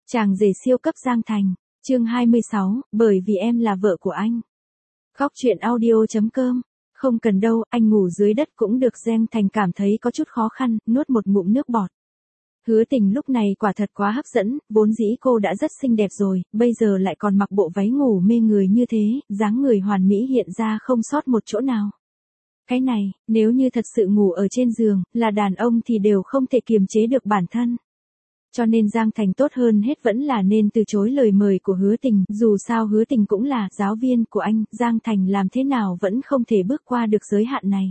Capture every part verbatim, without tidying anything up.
Chàng rể siêu cấp Giang Thành, chương hai mươi sáu, bởi vì em là vợ của anh. Góc truyện audio chấm com. Không cần đâu, anh ngủ dưới đất cũng được. Giang Thành cảm thấy có chút khó khăn, nuốt một ngụm nước bọt. Hứa Tình lúc này quả thật quá hấp dẫn, vốn dĩ cô đã rất xinh đẹp rồi, bây giờ lại còn mặc bộ váy ngủ mê người như thế, dáng người hoàn mỹ hiện ra không sót một chỗ nào. Cái này, nếu như thật sự ngủ ở trên giường, là đàn ông thì đều không thể kiềm chế được bản thân. Cho nên Giang Thành tốt hơn hết vẫn là nên từ chối lời mời của Hứa Tình, dù sao Hứa Tình cũng là giáo viên của anh, Giang Thành làm thế nào vẫn không thể bước qua được giới hạn này.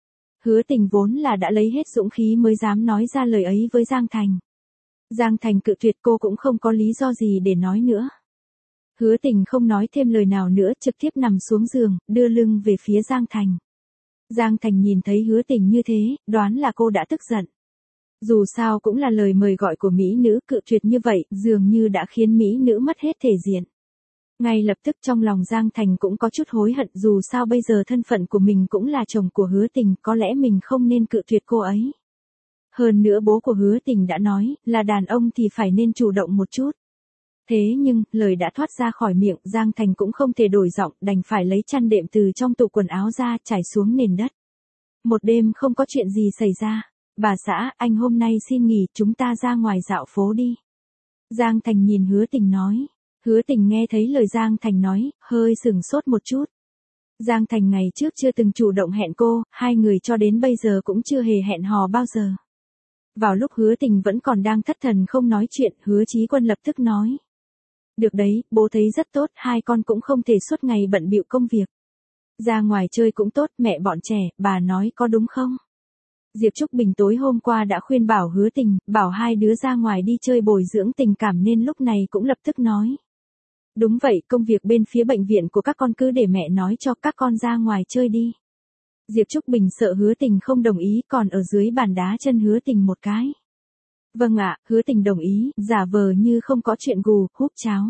Hứa Tình vốn là đã lấy hết dũng khí mới dám nói ra lời ấy với Giang Thành. Giang Thành cự tuyệt cô cũng không có lý do gì để nói nữa. Hứa Tình không nói thêm lời nào nữa, trực tiếp nằm xuống giường, đưa lưng về phía Giang Thành. Giang Thành nhìn thấy Hứa Tình như thế, đoán là cô đã tức giận. Dù sao cũng là lời mời gọi của mỹ nữ, cự tuyệt như vậy, dường như đã khiến mỹ nữ mất hết thể diện. Ngay lập tức trong lòng Giang Thành cũng có chút hối hận, dù sao bây giờ thân phận của mình cũng là chồng của Hứa Tình, có lẽ mình không nên cự tuyệt cô ấy. Hơn nữa bố của Hứa Tình đã nói, là đàn ông thì phải nên chủ động một chút. Thế nhưng, lời đã thoát ra khỏi miệng, Giang Thành cũng không thể đổi giọng, đành phải lấy chăn đệm từ trong tủ quần áo ra, trải xuống nền đất. Một đêm không có chuyện gì xảy ra. Bà xã, anh hôm nay xin nghỉ, chúng ta ra ngoài dạo phố đi. Giang Thành nhìn Hứa Tình nói. Hứa Tình nghe thấy lời Giang Thành nói, hơi sừng sốt một chút. Giang Thành ngày trước chưa từng chủ động hẹn cô, hai người cho đến bây giờ cũng chưa hề hẹn hò bao giờ. Vào lúc Hứa Tình vẫn còn đang thất thần không nói chuyện, Hứa Chí Quân lập tức nói. Được đấy, bố thấy rất tốt, hai con cũng không thể suốt ngày bận bịu công việc. Ra ngoài chơi cũng tốt, mẹ bọn trẻ, bà nói có đúng không? Diệp Trúc Bình tối hôm qua đã khuyên bảo Hứa Tình, bảo hai đứa ra ngoài đi chơi bồi dưỡng tình cảm nên lúc này cũng lập tức nói. Đúng vậy, công việc bên phía bệnh viện của các con cứ để mẹ nói cho các con ra ngoài chơi đi. Diệp Trúc Bình sợ Hứa Tình không đồng ý, còn ở dưới bàn đá chân Hứa Tình một cái. Vâng ạ, Hứa Tình đồng ý, giả vờ như không có chuyện gù, húp cháo.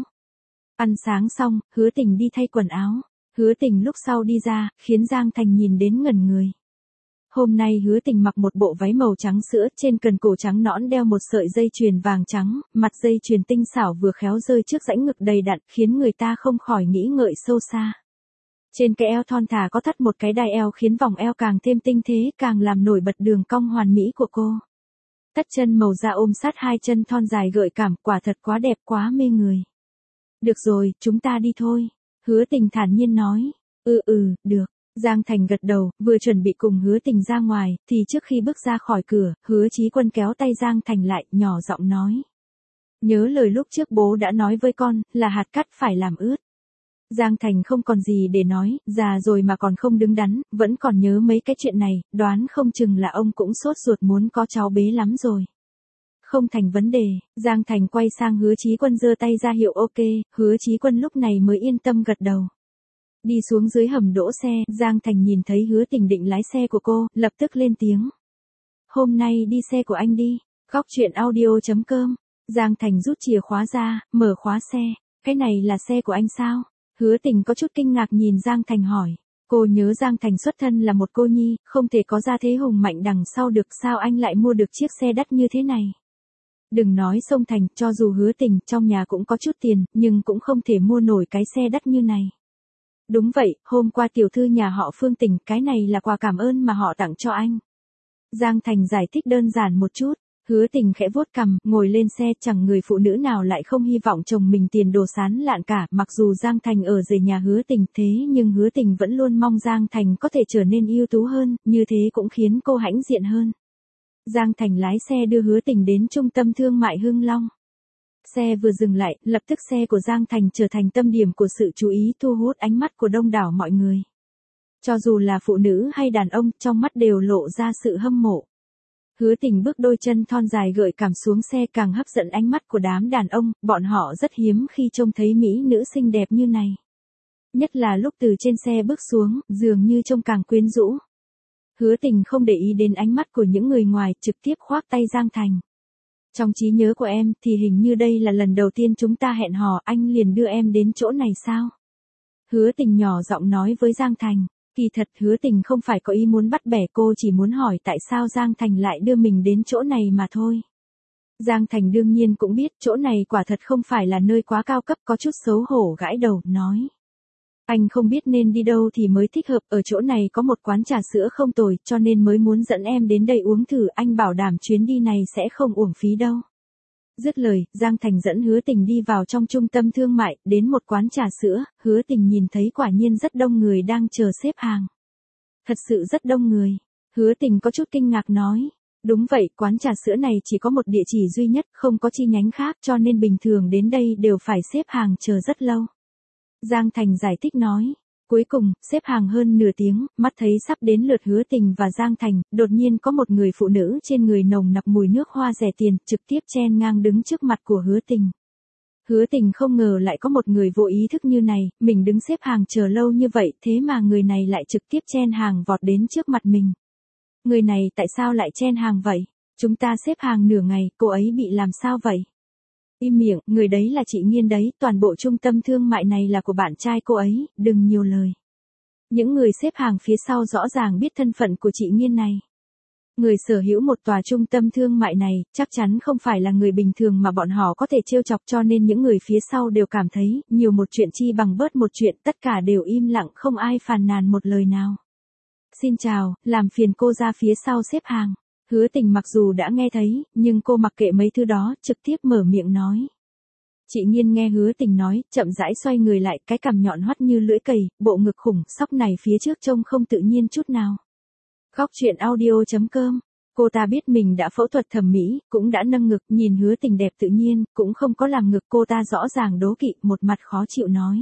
Ăn sáng xong, Hứa Tình đi thay quần áo. Hứa Tình lúc sau đi ra, khiến Giang Thành nhìn đến ngẩn người. Hôm nay Hứa Tình mặc một bộ váy màu trắng sữa, trên cần cổ trắng nõn đeo một sợi dây chuyền vàng trắng, mặt dây chuyền tinh xảo vừa khéo rơi trước rãnh ngực đầy đặn, khiến người ta không khỏi nghĩ ngợi sâu xa. Trên cái eo thon thả có thắt một cái đai eo khiến vòng eo càng thêm tinh thế, càng làm nổi bật đường cong hoàn mỹ của cô. Tất chân màu da ôm sát hai chân thon dài gợi cảm, quả thật quá đẹp, quá mê người. Được rồi, chúng ta đi thôi. Hứa Tình thản nhiên nói. Ừ ừ, được. Giang Thành gật đầu, vừa chuẩn bị cùng Hứa Tình ra ngoài, thì trước khi bước ra khỏi cửa, Hứa Chí Quân kéo tay Giang Thành lại, nhỏ giọng nói. Nhớ lời lúc trước bố đã nói với con, là hạt cát phải làm ướt. Giang Thành không còn gì để nói, già rồi mà còn không đứng đắn, vẫn còn nhớ mấy cái chuyện này, đoán không chừng là ông cũng sốt ruột muốn có cháu bế lắm rồi. Không thành vấn đề, Giang Thành quay sang Hứa Chí Quân giơ tay ra hiệu ok, Hứa Chí Quân lúc này mới yên tâm gật đầu. Đi xuống dưới hầm đỗ xe, Giang Thành nhìn thấy Hứa Tình định lái xe của cô, lập tức lên tiếng. Hôm nay đi xe của anh đi. Góc truyện audio chấm com. Giang Thành rút chìa khóa ra, mở khóa xe. Cái này là xe của anh sao? Hứa Tình có chút kinh ngạc nhìn Giang Thành hỏi. Cô nhớ Giang Thành xuất thân là một cô nhi, không thể có gia thế hùng mạnh đằng sau được, sao anh lại mua được chiếc xe đắt như thế này? Đừng nói Sông Thành, cho dù Hứa Tình trong nhà cũng có chút tiền, nhưng cũng không thể mua nổi cái xe đắt như này. Đúng vậy, hôm qua tiểu thư nhà họ Phương Tình, cái này là quà cảm ơn mà họ tặng cho anh. Giang Thành giải thích đơn giản một chút. Hứa Tình khẽ vuốt cằm, ngồi lên xe, chẳng người phụ nữ nào lại không hy vọng chồng mình tiền đồ sán lạn cả, mặc dù Giang Thành ở rể nhà Hứa Tình thế nhưng Hứa Tình vẫn luôn mong Giang Thành có thể trở nên ưu tú hơn, như thế cũng khiến cô hãnh diện hơn. Giang Thành lái xe đưa Hứa Tình đến trung tâm thương mại Hưng Long. Xe vừa dừng lại, lập tức xe của Giang Thành trở thành tâm điểm của sự chú ý, thu hút ánh mắt của đông đảo mọi người. Cho dù là phụ nữ hay đàn ông, trong mắt đều lộ ra sự hâm mộ. Hứa Tình bước đôi chân thon dài gợi cảm xuống xe càng hấp dẫn ánh mắt của đám đàn ông, bọn họ rất hiếm khi trông thấy mỹ nữ xinh đẹp như này. Nhất là lúc từ trên xe bước xuống, dường như trông càng quyến rũ. Hứa Tình không để ý đến ánh mắt của những người ngoài, trực tiếp khoác tay Giang Thành. Trong trí nhớ của em thì hình như đây là lần đầu tiên chúng ta hẹn hò, anh liền đưa em đến chỗ này sao? Hứa Tình nhỏ giọng nói với Giang Thành. Kỳ thật Hứa Tình không phải có ý muốn bắt bẻ cô, chỉ muốn hỏi tại sao Giang Thành lại đưa mình đến chỗ này mà thôi. Giang Thành đương nhiên cũng biết chỗ này quả thật không phải là nơi quá cao cấp, có chút xấu hổ gãi đầu, nói. Anh không biết nên đi đâu thì mới thích hợp, ở chỗ này có một quán trà sữa không tồi, cho nên mới muốn dẫn em đến đây uống thử, anh bảo đảm chuyến đi này sẽ không uổng phí đâu. Dứt lời, Giang Thành dẫn Hứa Tình đi vào trong trung tâm thương mại, đến một quán trà sữa, Hứa Tình nhìn thấy quả nhiên rất đông người đang chờ xếp hàng. Thật sự rất đông người. Hứa Tình có chút kinh ngạc nói. Đúng vậy, quán trà sữa này chỉ có một địa chỉ duy nhất, không có chi nhánh khác, cho nên bình thường đến đây đều phải xếp hàng chờ rất lâu. Giang Thành giải thích nói. Cuối cùng, xếp hàng hơn nửa tiếng, mắt thấy sắp đến lượt Hứa Tình và Giang Thành, đột nhiên có một người phụ nữ trên người nồng nặc mùi nước hoa rẻ tiền, trực tiếp chen ngang đứng trước mặt của Hứa Tình. Hứa Tình không ngờ lại có một người vô ý thức như này, mình đứng xếp hàng chờ lâu như vậy, thế mà người này lại trực tiếp chen hàng vọt đến trước mặt mình. Người này tại sao lại chen hàng vậy? Chúng ta xếp hàng nửa ngày, cô ấy bị làm sao vậy? Im miệng, người đấy là chị Nghiên đấy, toàn bộ trung tâm thương mại này là của bạn trai cô ấy, đừng nhiều lời. Những người xếp hàng phía sau rõ ràng biết thân phận của chị Nghiên này. Người sở hữu một tòa trung tâm thương mại này, chắc chắn không phải là người bình thường mà bọn họ có thể trêu chọc, cho nên những người phía sau đều cảm thấy, nhiều một chuyện chi bằng bớt một chuyện, tất cả đều im lặng không ai phàn nàn một lời nào. Xin chào, làm phiền cô ra phía sau xếp hàng. Hứa Tình mặc dù đã nghe thấy, nhưng cô mặc kệ mấy thứ đó, trực tiếp mở miệng nói. Chị Nghiên nghe Hứa Tình nói, chậm rãi xoay người lại, cái cằm nhọn hoắt như lưỡi cầy, bộ ngực khủng, sóc này phía trước trông không tự nhiên chút nào. Góc truyện audio chấm com. Cô ta biết mình đã phẫu thuật thẩm mỹ, cũng đã nâng ngực, nhìn Hứa Tình đẹp tự nhiên, cũng không có làm ngực, cô ta rõ ràng đố kỵ, một mặt khó chịu nói.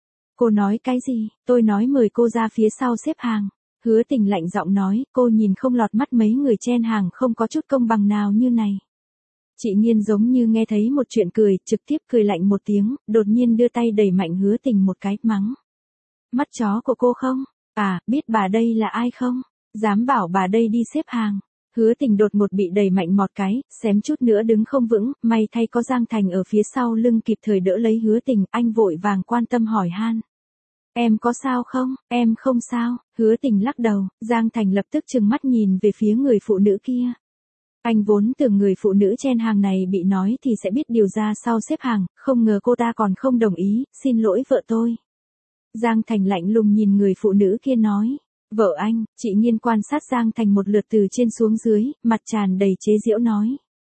Cô nói cái gì? Tôi nói mời cô ra phía sau xếp hàng. Hứa Tình lạnh giọng nói, cô nhìn không lọt mắt mấy người chen hàng không có chút công bằng nào như này. Chị Nghiên giống như nghe thấy một chuyện cười, trực tiếp cười lạnh một tiếng, đột nhiên đưa tay đẩy mạnh Hứa Tình một cái, mắng. Mắt chó của cô không? À, biết bà đây là ai không? Dám bảo bà đây đi xếp hàng. Hứa Tình đột ngột bị đẩy mạnh một cái, xém chút nữa đứng không vững, may thay có Giang Thành ở phía sau lưng kịp thời đỡ lấy Hứa Tình, anh vội vàng quan tâm hỏi han. Em có sao không? Em không sao. Hứa Tình lắc đầu, Giang Thành lập tức trừng mắt nhìn về phía người phụ nữ kia. Anh vốn tưởng người phụ nữ chen hàng này bị nói thì sẽ biết điều ra sau xếp hàng, không ngờ cô ta còn không đồng ý, xin lỗi vợ tôi. Giang Thành lạnh lùng nhìn người phụ nữ kia nói. Vợ anh, chị Nghiên quan sát Giang Thành một lượt từ trên xuống dưới, mặt tràn đầy chế giễu nói.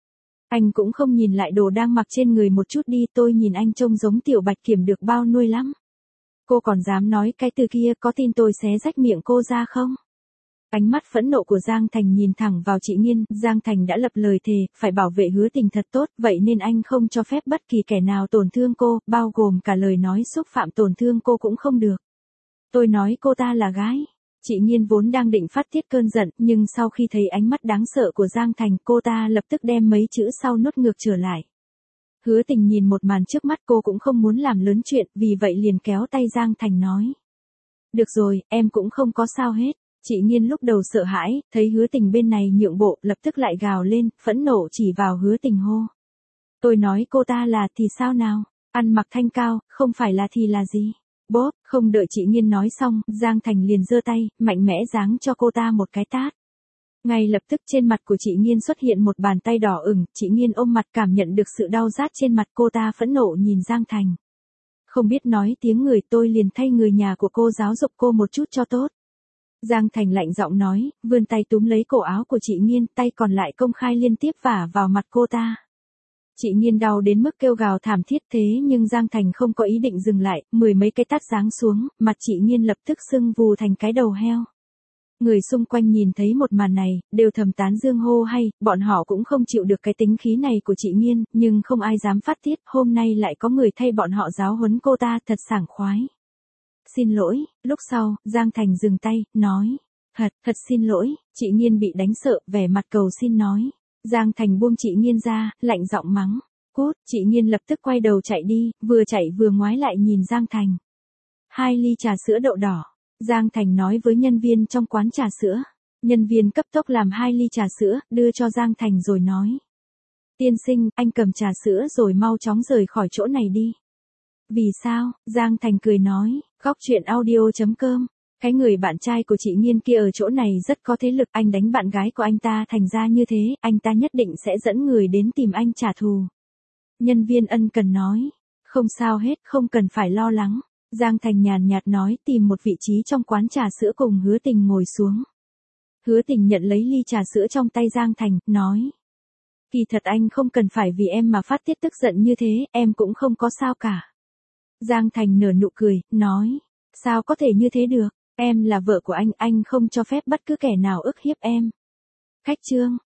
Anh cũng không nhìn lại đồ đang mặc trên người một chút đi, tôi nhìn anh trông giống tiểu bạch kiểm được bao nuôi lắm. Cô còn dám nói cái từ kia, có tin tôi xé rách miệng cô ra không? Ánh mắt phẫn nộ của Giang Thành nhìn thẳng vào chị Nghiên, Giang Thành đã lập lời thề, phải bảo vệ Hứa Tình thật tốt, vậy nên anh không cho phép bất kỳ kẻ nào tổn thương cô, bao gồm cả lời nói xúc phạm tổn thương cô cũng không được. Tôi nói cô ta là gái. Chị Nghiên vốn đang định phát tiết cơn giận, nhưng sau khi thấy ánh mắt đáng sợ của Giang Thành, cô ta lập tức đem mấy chữ sau nuốt ngược trở lại. Hứa Tình nhìn một màn trước mắt, cô cũng không muốn làm lớn chuyện, vì vậy liền kéo tay Giang Thành nói. Được rồi, em cũng không có sao hết. Chị Nghiên lúc đầu sợ hãi, thấy Hứa Tình bên này nhượng bộ, lập tức lại gào lên, phẫn nộ chỉ vào Hứa Tình hô. Tôi nói cô ta là thì sao nào? Ăn mặc thanh cao, không phải là thì là gì? Bốp, không đợi chị Nghiên nói xong, Giang Thành liền giơ tay, mạnh mẽ giáng cho cô ta một cái tát. Ngay lập tức trên mặt của chị Nghiên xuất hiện một bàn tay đỏ ửng, chị Nghiên ôm mặt cảm nhận được sự đau rát trên mặt, cô ta phẫn nộ nhìn Giang Thành. Không biết nói tiếng người, tôi liền thay người nhà của cô giáo dục cô một chút cho tốt. Giang Thành lạnh giọng nói, vươn tay túm lấy cổ áo của chị Nghiên, tay còn lại công khai liên tiếp vả vào mặt cô ta. Chị Nghiên đau đến mức kêu gào thảm thiết, thế nhưng Giang Thành không có ý định dừng lại, mười mấy cái tát giáng xuống, mặt chị Nghiên lập tức sưng vù thành cái đầu heo. Người xung quanh nhìn thấy một màn này, đều thầm tán dương hô hay, bọn họ cũng không chịu được cái tính khí này của chị Nghiên, nhưng không ai dám phát tiết, hôm nay lại có người thay bọn họ giáo huấn cô ta, thật sảng khoái. Xin lỗi, lúc sau, Giang Thành dừng tay, nói, thật, thật xin lỗi, chị Nghiên bị đánh sợ, vẻ mặt cầu xin nói. Giang Thành buông chị Nghiên ra, lạnh giọng mắng, cút, chị Nghiên lập tức quay đầu chạy đi, vừa chạy vừa ngoái lại nhìn Giang Thành. Hai ly trà sữa đậu đỏ. Giang Thành nói với nhân viên trong quán trà sữa. Nhân viên cấp tốc làm hai ly trà sữa, đưa cho Giang Thành rồi nói. Tiên sinh, anh cầm trà sữa rồi mau chóng rời khỏi chỗ này đi. Vì sao? Giang Thành cười nói, góc truyện audio chấm com Cái người bạn trai của chị Nhiên kia ở chỗ này rất có thế lực, anh đánh bạn gái của anh ta thành ra như thế, anh ta nhất định sẽ dẫn người đến tìm anh trả thù. Nhân viên ân cần nói, không sao hết, không cần phải lo lắng. Giang Thành nhàn nhạt nói, tìm một vị trí trong quán trà sữa cùng Hứa Tình ngồi xuống. Hứa Tình nhận lấy ly trà sữa trong tay Giang Thành, nói. Kỳ thật anh không cần phải vì em mà phát tiết tức giận như thế, em cũng không có sao cả. Giang Thành nở nụ cười, nói. Sao có thể như thế được, em là vợ của anh, anh không cho phép bất cứ kẻ nào ức hiếp em. Khách trương.